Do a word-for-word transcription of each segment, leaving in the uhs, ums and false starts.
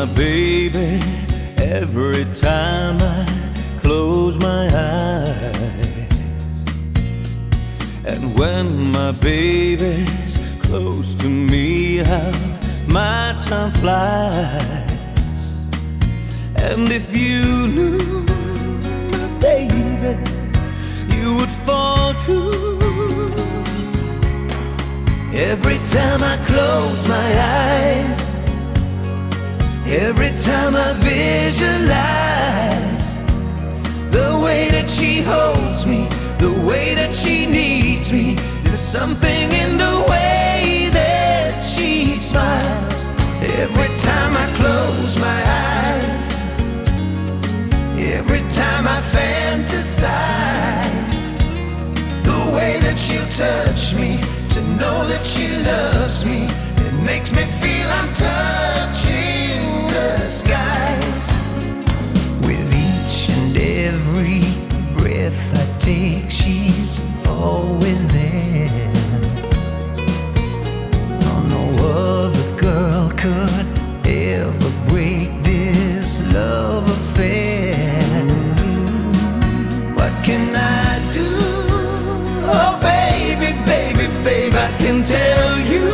my baby every time I close my eyes. And when my baby's close to me, how my time flies. And if you knew my baby, you would fall too. Every time I close my eyes, every time I visualize the way that she holds me, the way that she needs me, there's something in the way that she smiles. Every time I close my eyes, every time I fantasize the way that she'll touch me, to know that she loves me, it makes me feel I'm touching the skies. With each and every breath I take, she's always there. Oh, no other girl could ever break this love affair. What can I do? Oh baby, baby, baby, I can tell you.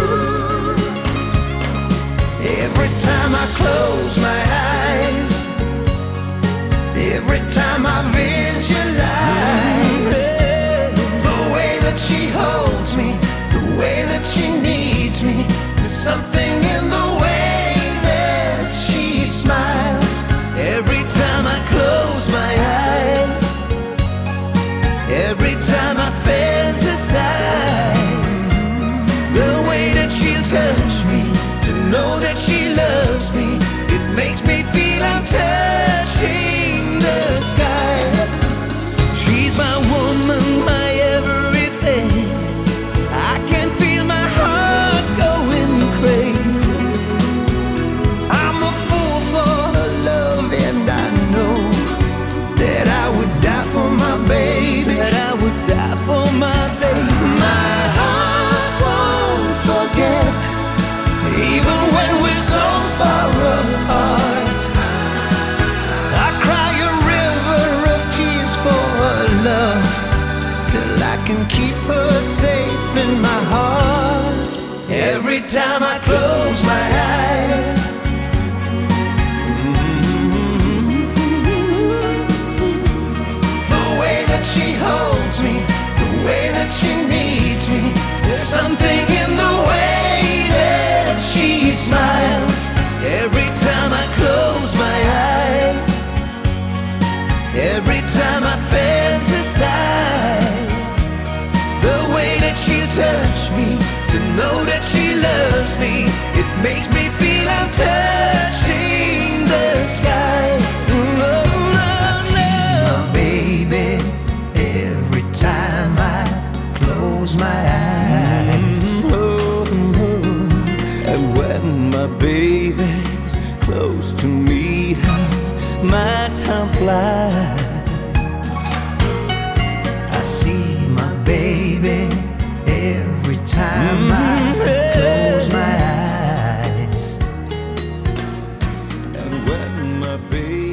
Every time I close my eyes, every time I visualize the way that she holds me, the way that she needs me, there's something in the way that she smiles. Every time I close my eyes, every time I fantasize the way that she'll touch me, to know that she loves me, it makes me feel I'm touching the skies. She's my woman, my everything. I can feel my heart going crazy. I'm a fool for her love, and I know that I would die for my baby, that I would die for my baby. My heart won't forget, even when we're so far apart. I cry a river of tears for her love, till I can keep her safe in my heart. Every time I close my eyes, the way that she holds me, the way that she needs me, there's something in the way that she smiles. Every time I close my eyes, every time I fantasize the way that she'll touch me, to know that she loves me, it makes me feel I'm touching the skies. Oh, I see my baby every time I close my eyes. Oh, and when my baby's close to me, how my time flies. I see my baby every time I close my eyes. And when my baby